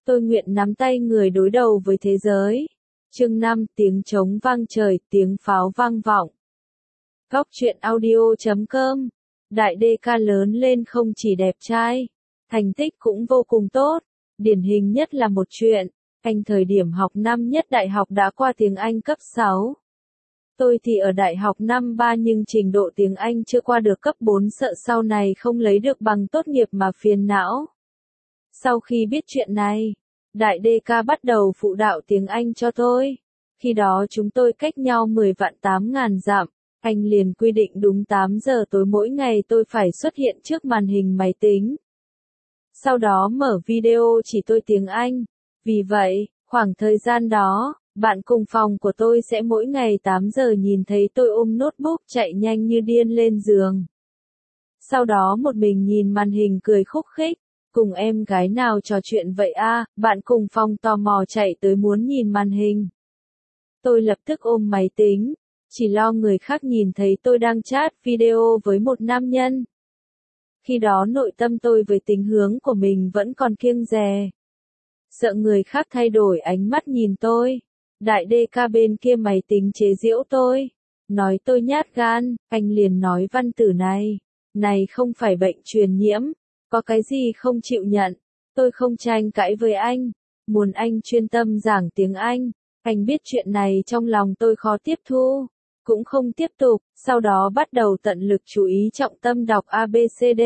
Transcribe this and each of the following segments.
Tôi nguyện nắm tay người đối đầu với thế giới. Chương 5, tiếng trống vang trời, tiếng pháo vang vọng. Góc truyện audio.com. Đại đê ca lớn lên không chỉ đẹp trai, thành tích cũng vô cùng tốt. Điển hình nhất là một chuyện, anh thời điểm học năm nhất đại học đã qua tiếng Anh cấp 6. Tôi thì ở đại học năm 3 nhưng trình độ tiếng Anh chưa qua được cấp 4, sợ sau này không lấy được bằng tốt nghiệp mà phiền não. Sau khi biết chuyện này, Đại đê ca bắt đầu phụ đạo tiếng Anh cho tôi. Khi đó chúng tôi cách nhau 10.800.000 dặm, anh liền quy định đúng 8 giờ tối mỗi ngày tôi phải xuất hiện trước màn hình máy tính. Sau đó mở video chỉ tôi tiếng Anh. Vì vậy, khoảng thời gian đó, bạn cùng phòng của tôi sẽ mỗi ngày 8 giờ nhìn thấy tôi ôm notebook chạy nhanh như điên lên giường. Sau đó một mình nhìn màn hình cười khúc khích. Cùng em gái nào trò chuyện vậy a? Bạn cùng phòng tò mò chạy tới muốn nhìn màn hình. Tôi lập tức ôm máy tính, chỉ lo người khác nhìn thấy tôi đang chat video với một nam nhân. Khi đó nội tâm tôi với tính hướng của mình vẫn còn kiêng dè. Sợ người khác thay đổi ánh mắt nhìn tôi. Đại đê ca bên kia máy tính chế giễu tôi. Nói tôi nhát gan, anh liền nói văn tử này không phải bệnh truyền nhiễm. Có cái gì không chịu nhận, tôi không tranh cãi với anh, muốn anh chuyên tâm giảng tiếng Anh. Anh biết chuyện này trong lòng tôi khó tiếp thu, cũng không tiếp tục, sau đó bắt đầu tận lực chú ý trọng tâm đọc ABCD.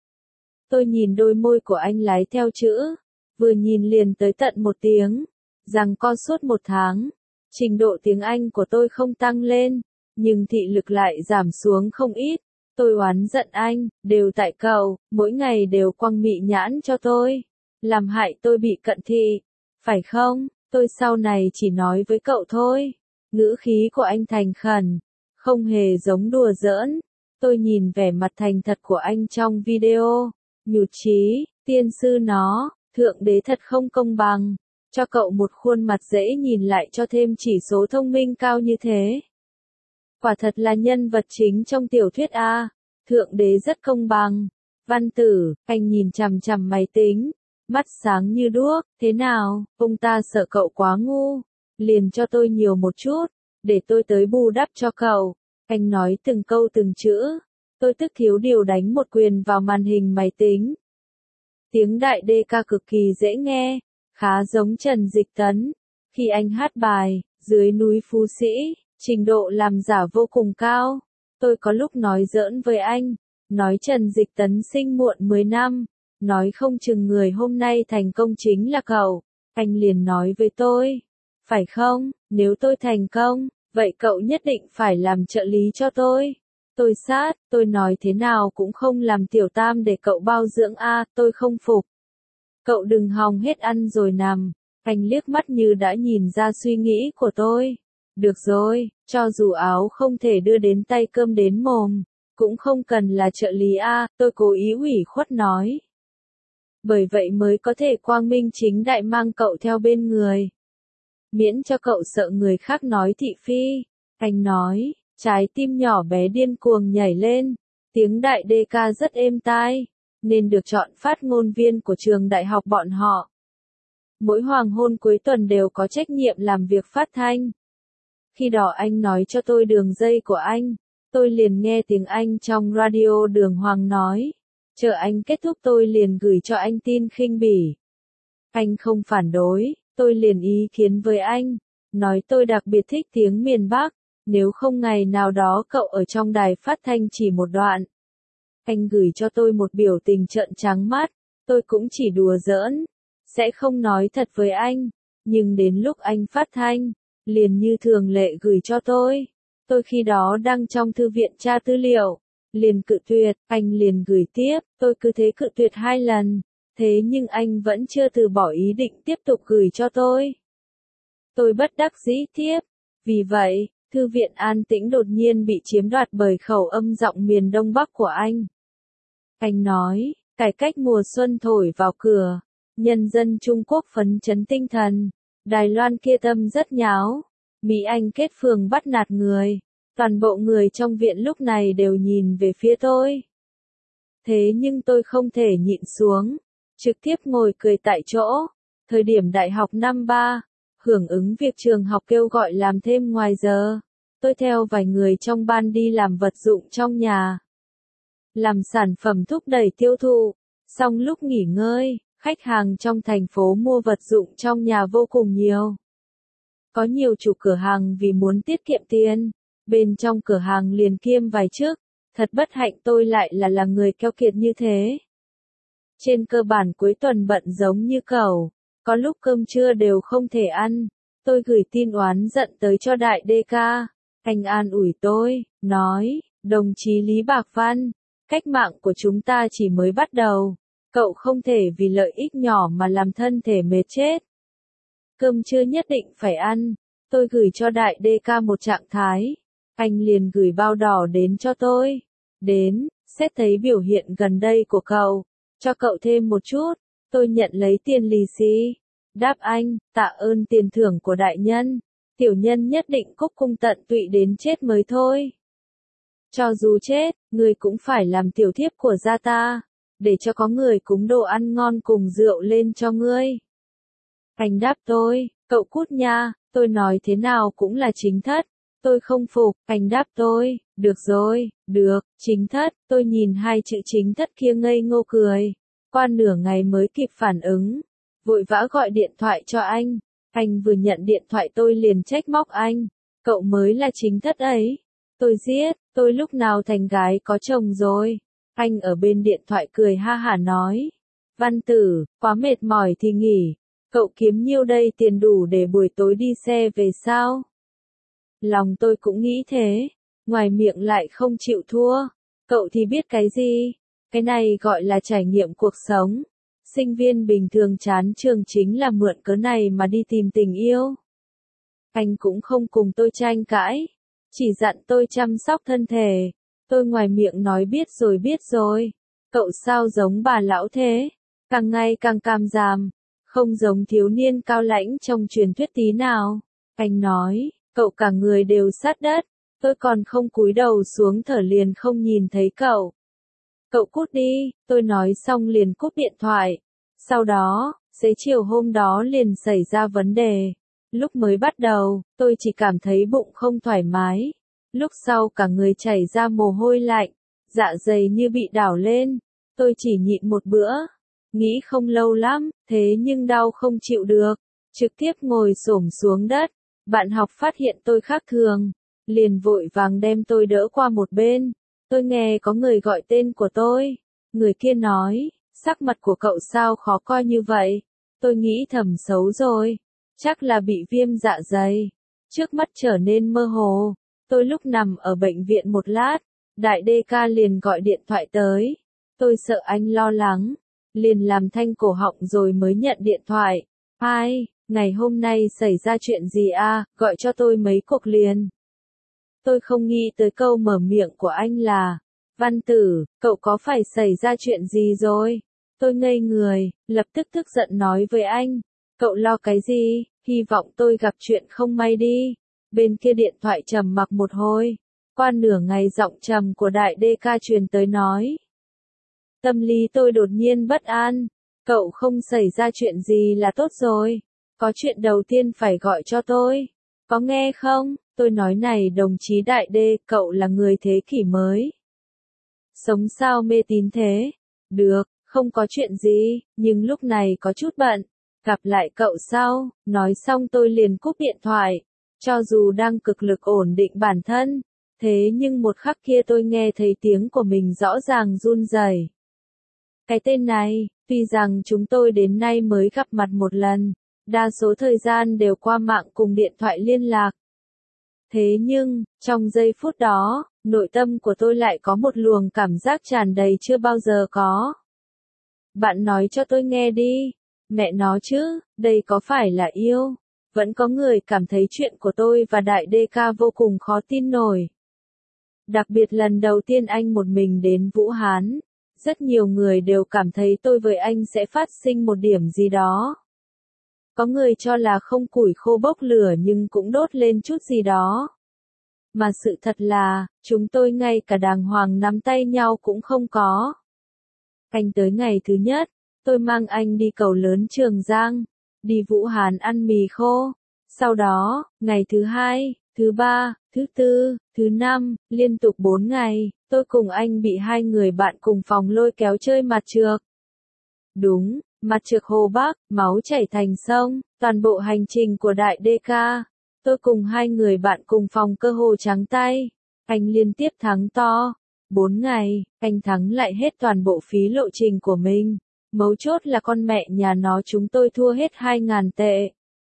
Tôi nhìn đôi môi của anh lái theo chữ, vừa nhìn liền tới tận 1 tiếng, giằng co suốt 1 tháng. Trình độ tiếng Anh của tôi không tăng lên, nhưng thị lực lại giảm xuống không ít. Tôi oán giận anh, đều tại cậu, mỗi ngày đều quăng mị nhãn cho tôi, làm hại tôi bị cận thị, phải không? Tôi sau này chỉ nói với cậu thôi. Ngữ khí của anh thành khẩn, không hề giống đùa giỡn. Tôi nhìn vẻ mặt thành thật của anh trong video, nhụt chí, tiên sư nó, thượng đế thật không công bằng, cho cậu một khuôn mặt dễ nhìn lại cho thêm chỉ số thông minh cao như thế. Quả thật là nhân vật chính trong tiểu thuyết A, thượng đế rất công bằng. Văn tử, anh nhìn chằm chằm máy tính, mắt sáng như đuốc, thế nào, ông ta sợ cậu quá ngu, liền cho tôi nhiều một chút, để tôi tới bù đắp cho cậu. Anh nói từng câu từng chữ, tôi tức thiếu điều đánh một quyền vào màn hình máy tính. Tiếng đại đê ca cực kỳ dễ nghe, khá giống Trần Dịch Tấn, khi anh hát bài, dưới núi Phú Sĩ. Trình độ làm giả vô cùng cao. Tôi có lúc nói giỡn với anh, nói Trần Dịch Tấn sinh muộn 10 năm, nói không chừng người hôm nay thành công chính là cậu. Anh liền nói với tôi, phải không, nếu tôi thành công, vậy cậu nhất định phải làm trợ lý cho tôi. Tôi nói thế nào cũng không làm tiểu tam để cậu bao dưỡng a, tôi không phục. Cậu đừng hòng hết ăn rồi nằm. Anh liếc mắt như đã nhìn ra suy nghĩ của tôi. Được rồi, cho dù áo không thể đưa đến tay cơm đến mồm, cũng không cần là trợ lý a, tôi cố ý ủy khuất nói. Bởi vậy mới có thể quang minh chính đại mang cậu theo bên người. Miễn cho cậu sợ người khác nói thị phi. Anh nói, trái tim nhỏ bé điên cuồng nhảy lên, tiếng đại đê ca rất êm tai, nên được chọn phát ngôn viên của trường đại học bọn họ. Mỗi hoàng hôn cuối tuần đều có trách nhiệm làm việc phát thanh. Khi đó anh nói cho tôi đường dây của anh, tôi liền nghe tiếng Anh trong radio Đường Hoàng nói. Chờ anh kết thúc tôi liền gửi cho anh tin khinh bỉ. Anh không phản đối, tôi liền ý kiến với anh, nói tôi đặc biệt thích tiếng miền Bắc, nếu không ngày nào đó cậu ở trong đài phát thanh chỉ một đoạn. Anh gửi cho tôi một biểu tình trợn trắng mắt, tôi cũng chỉ đùa giỡn, sẽ không nói thật với anh, nhưng đến lúc anh phát thanh, liền như thường lệ gửi cho tôi. Tôi khi đó đang trong thư viện tra tư liệu, liền cự tuyệt, anh liền gửi tiếp, tôi cứ thế cự tuyệt 2 lần, thế nhưng anh vẫn chưa từ bỏ ý định tiếp tục gửi cho tôi. Tôi bất đắc dĩ tiếp, vì vậy, thư viện an tĩnh đột nhiên bị chiếm đoạt bởi khẩu âm giọng miền Đông Bắc của anh. Anh nói, cải cách mùa xuân thổi vào cửa, nhân dân Trung Quốc phấn chấn tinh thần. Đài Loan kia tâm rất nháo, Mỹ Anh kết phường bắt nạt người, toàn bộ người trong viện lúc này đều nhìn về phía tôi. Thế nhưng tôi không thể nhịn xuống, trực tiếp ngồi cười tại chỗ, Thời điểm đại học năm 3, hưởng ứng việc trường học kêu gọi làm thêm ngoài giờ, tôi theo vài người trong ban đi làm vật dụng trong nhà, làm sản phẩm thúc đẩy tiêu thụ. Xong lúc nghỉ ngơi, khách hàng trong thành phố mua vật dụng trong nhà vô cùng nhiều. Có nhiều chủ cửa hàng vì muốn tiết kiệm tiền, bên trong cửa hàng liền kiêm vài chức. Thật bất hạnh tôi lại là người keo kiệt như thế. Trên cơ bản cuối tuần bận giống như cẩu, có lúc cơm trưa đều không thể ăn. Tôi gửi tin oán giận tới cho đại đê ca. Anh an ủi tôi, nói, đồng chí Lý Bạc Văn, cách mạng của chúng ta chỉ mới bắt đầu. Cậu không thể vì lợi ích nhỏ mà làm thân thể mệt chết. Cơm trưa nhất định phải ăn. Tôi gửi cho đại đê ca một trạng thái. Anh liền gửi bao đỏ đến cho tôi. Đến, xét thấy biểu hiện gần đây của cậu. Cho cậu thêm một chút. Tôi nhận lấy tiền lì xì. Đáp anh, tạ ơn tiền thưởng của đại nhân. Tiểu nhân nhất định cúc cung tận tụy đến chết mới thôi. Cho dù chết, người cũng phải làm tiểu thiếp của gia ta. Để cho có người cúng đồ ăn ngon cùng rượu lên cho ngươi. Anh đáp tôi, cậu cút nha, tôi nói thế nào cũng là chính thất. Tôi không phục, anh đáp tôi, được rồi, được, chính thất. Tôi nhìn hai chữ chính thất kia ngây ngô cười. Qua nửa ngày mới kịp phản ứng. Vội vã gọi điện thoại cho anh. Anh vừa nhận điện thoại tôi liền trách móc anh. Cậu mới là chính thất ấy. Tôi giết, tôi lúc nào thành gái có chồng rồi. Anh ở bên điện thoại cười ha hả nói. Văn Tử, quá mệt mỏi thì nghỉ. Cậu kiếm nhiêu đây tiền đủ để buổi tối đi xe về sao? Lòng tôi cũng nghĩ thế. Ngoài miệng lại không chịu thua. Cậu thì biết cái gì? Cái này gọi là trải nghiệm cuộc sống. Sinh viên bình thường chán trường chính là mượn cớ này mà đi tìm tình yêu. Anh cũng không cùng tôi tranh cãi. Chỉ dặn tôi chăm sóc thân thể. Tôi ngoài miệng nói biết rồi. Cậu sao giống bà lão thế? Càng ngày càng cam giảm. Không giống thiếu niên cao lãnh trong truyền thuyết tí nào. Anh nói, cậu cả người đều sát đất. Tôi còn không cúi đầu xuống thở liền không nhìn thấy cậu. Cậu cút đi, tôi nói xong liền cúp điện thoại. Sau đó, xế chiều hôm đó liền xảy ra vấn đề. Lúc mới bắt đầu, tôi chỉ cảm thấy bụng không thoải mái. Lúc sau cả người chảy ra mồ hôi lạnh, dạ dày như bị đảo lên. Tôi chỉ nhịn một bữa. Nghĩ không lâu lắm, thế nhưng đau không chịu được. Trực tiếp ngồi xổm xuống đất. Bạn học phát hiện tôi khác thường. Liền vội vàng đem tôi đỡ qua một bên. Tôi nghe có người gọi tên của tôi. Người kia nói, sắc mặt của cậu sao khó coi như vậy. Tôi nghĩ thầm xấu rồi. Chắc là bị viêm dạ dày. Trước mắt trở nên mơ hồ. Tôi lúc nằm ở bệnh viện một lát. Đại đê ca liền gọi điện thoại tới. Tôi sợ anh lo lắng. Liền làm thanh cổ họng rồi mới nhận điện thoại. Ai, ngày hôm nay xảy ra chuyện gì à, gọi cho tôi mấy cuộc liền. Tôi không nghĩ tới câu mở miệng của anh là, Văn Tử, cậu có phải xảy ra chuyện gì rồi? Tôi ngây người, lập tức tức giận nói với anh, cậu lo cái gì, hy vọng tôi gặp chuyện không may đi. Bên kia điện thoại trầm mặc một hồi, qua nửa ngày giọng trầm của đại đê ca truyền tới nói. Tâm lý tôi đột nhiên bất an, cậu không xảy ra chuyện gì là tốt rồi, có chuyện đầu tiên phải gọi cho tôi, có nghe không? Tôi nói này đồng chí đại đê, cậu là người thế kỷ mới. Sống sao mê tín thế? Được, không có chuyện gì, nhưng lúc này có chút bận. Gặp lại cậu sau, nói xong tôi liền cúp điện thoại. Cho dù đang cực lực ổn định bản thân, thế nhưng một khắc kia tôi nghe thấy tiếng của mình rõ ràng run rẩy. Cái tên này, tuy rằng chúng tôi đến nay mới gặp mặt một lần, đa số thời gian đều qua mạng cùng điện thoại liên lạc. Thế nhưng, trong giây phút đó, nội tâm của tôi lại có một luồng cảm giác tràn đầy chưa bao giờ có. Bạn nói cho tôi nghe đi. Mẹ nó chứ, đây có phải là yêu? Vẫn có người cảm thấy chuyện của tôi và đại đê ca vô cùng khó tin nổi. Đặc biệt lần đầu tiên anh một mình đến Vũ Hán, rất nhiều người đều cảm thấy tôi với anh sẽ phát sinh một điểm gì đó. Có người cho là không củi khô bốc lửa nhưng cũng đốt lên chút gì đó. Mà sự thật là, chúng tôi ngay cả đàng hoàng nắm tay nhau cũng không có. Anh tới ngày thứ nhất, tôi mang anh đi cầu lớn Trường Giang. đi Vũ Hán ăn mì khô. Sau đó, ngày thứ 2, thứ 3, thứ 4, thứ 5, liên tục 4 ngày, tôi cùng anh bị 2 người bạn cùng phòng lôi kéo chơi mặt trược. Đúng, mặt trược Hồ Bắc, máu chảy thành sông, toàn bộ hành trình của đại DK. Tôi cùng 2 người bạn cùng phòng cơ hồ trắng tay. Anh liên tiếp thắng to. 4 ngày, anh thắng lại hết toàn bộ phí lộ trình của mình. Mấu chốt là con mẹ nhà nó chúng tôi thua hết 2.000 tệ.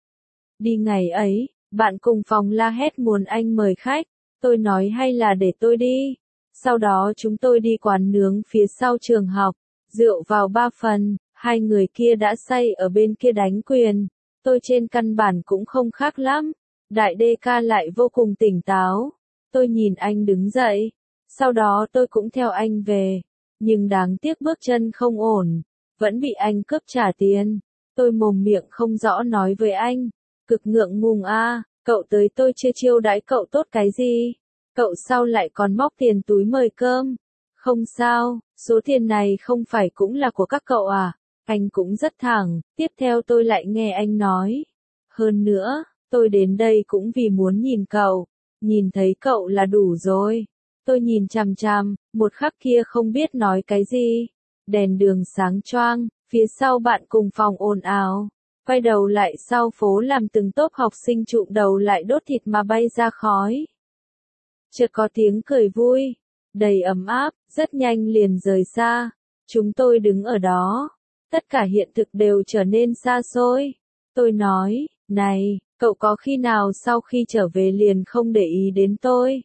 Đi ngày ấy, bạn cùng phòng la hét muốn anh mời khách. Tôi nói hay là để tôi đi. Sau đó chúng tôi đi quán nướng phía sau trường học. Rượu vào 3 phần, 2 người kia đã say ở bên kia đánh quyền. Tôi trên căn bản cũng không khác lắm. Đại DK lại vô cùng tỉnh táo. Tôi nhìn anh đứng dậy. Sau đó tôi cũng theo anh về. Nhưng đáng tiếc bước chân không ổn. Vẫn bị anh cướp trả tiền. Tôi mồm miệng không rõ nói với anh. Cực ngượng ngùng a, cậu tới tôi chưa chiêu đãi cậu tốt cái gì. Cậu sau lại còn móc tiền túi mời cơm. Không sao, số tiền này không phải cũng là của các cậu à. Anh cũng rất thẳng. Tiếp theo tôi lại nghe anh nói. Hơn nữa, tôi đến đây cũng vì muốn nhìn cậu. Nhìn thấy cậu là đủ rồi. Tôi nhìn chằm chằm, một khắc kia không biết nói cái gì. Đèn đường sáng choang, phía sau bạn cùng phòng ồn ào. Quay đầu lại sau phố làm từng tốp học sinh trụm đầu lại đốt thịt mà bay ra khói. Chợt có tiếng cười vui, đầy ấm áp, rất nhanh liền rời xa. Chúng tôi đứng ở đó. Tất cả hiện thực đều trở nên xa xôi. Tôi nói, này, cậu có khi nào sau khi trở về liền không để ý đến tôi?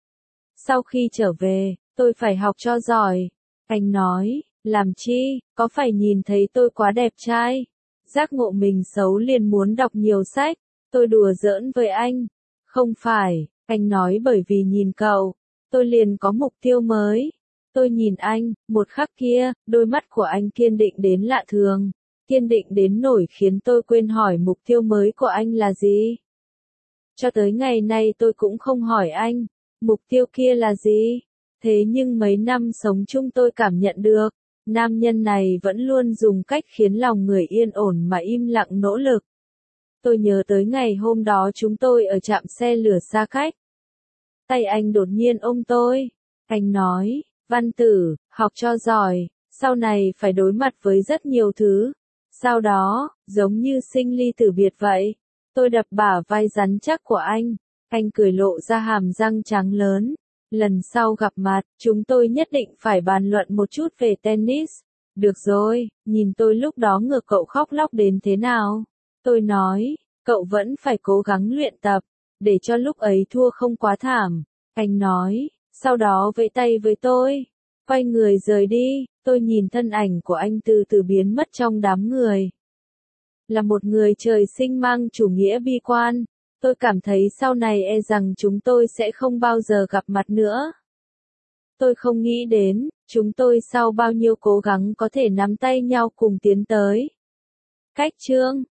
Sau khi trở về, tôi phải học cho giỏi. Anh nói, làm chi, có phải nhìn thấy tôi quá đẹp trai? Giác ngộ mình xấu liền muốn đọc nhiều sách. Tôi đùa giỡn với anh. Không phải, anh nói bởi vì nhìn cậu, tôi liền có mục tiêu mới. Tôi nhìn anh, một khắc kia, đôi mắt của anh kiên định đến lạ thường. Kiên định đến nỗi khiến tôi quên hỏi mục tiêu mới của anh là gì. Cho tới ngày nay tôi cũng không hỏi anh, mục tiêu kia là gì. Thế nhưng mấy năm sống chung tôi cảm nhận được, nam nhân này vẫn luôn dùng cách khiến lòng người yên ổn mà im lặng nỗ lực. Tôi nhớ tới ngày hôm đó chúng tôi ở trạm xe lửa xa cách. Tay anh đột nhiên ôm tôi. Anh nói, Văn Tử, học cho giỏi, sau này phải đối mặt với rất nhiều thứ. Sau đó, giống như sinh ly tử biệt vậy. Tôi đập bả vai rắn chắc của anh cười lộ ra hàm răng trắng lớn. Lần sau gặp mặt, chúng tôi nhất định phải bàn luận một chút về tennis. Được rồi, nhìn tôi lúc đó ngược cậu khóc lóc đến thế nào. Tôi nói, cậu vẫn phải cố gắng luyện tập, để cho lúc ấy thua không quá thảm. Anh nói, sau đó vẫy tay với tôi, quay người rời đi. Tôi nhìn thân ảnh của anh từ từ biến mất trong đám người. Là một người trời sinh mang chủ nghĩa bi quan, tôi cảm thấy sau này e rằng chúng tôi sẽ không bao giờ gặp mặt nữa. Tôi không nghĩ đến, chúng tôi sau bao nhiêu cố gắng có thể nắm tay nhau cùng tiến tới. Cách chương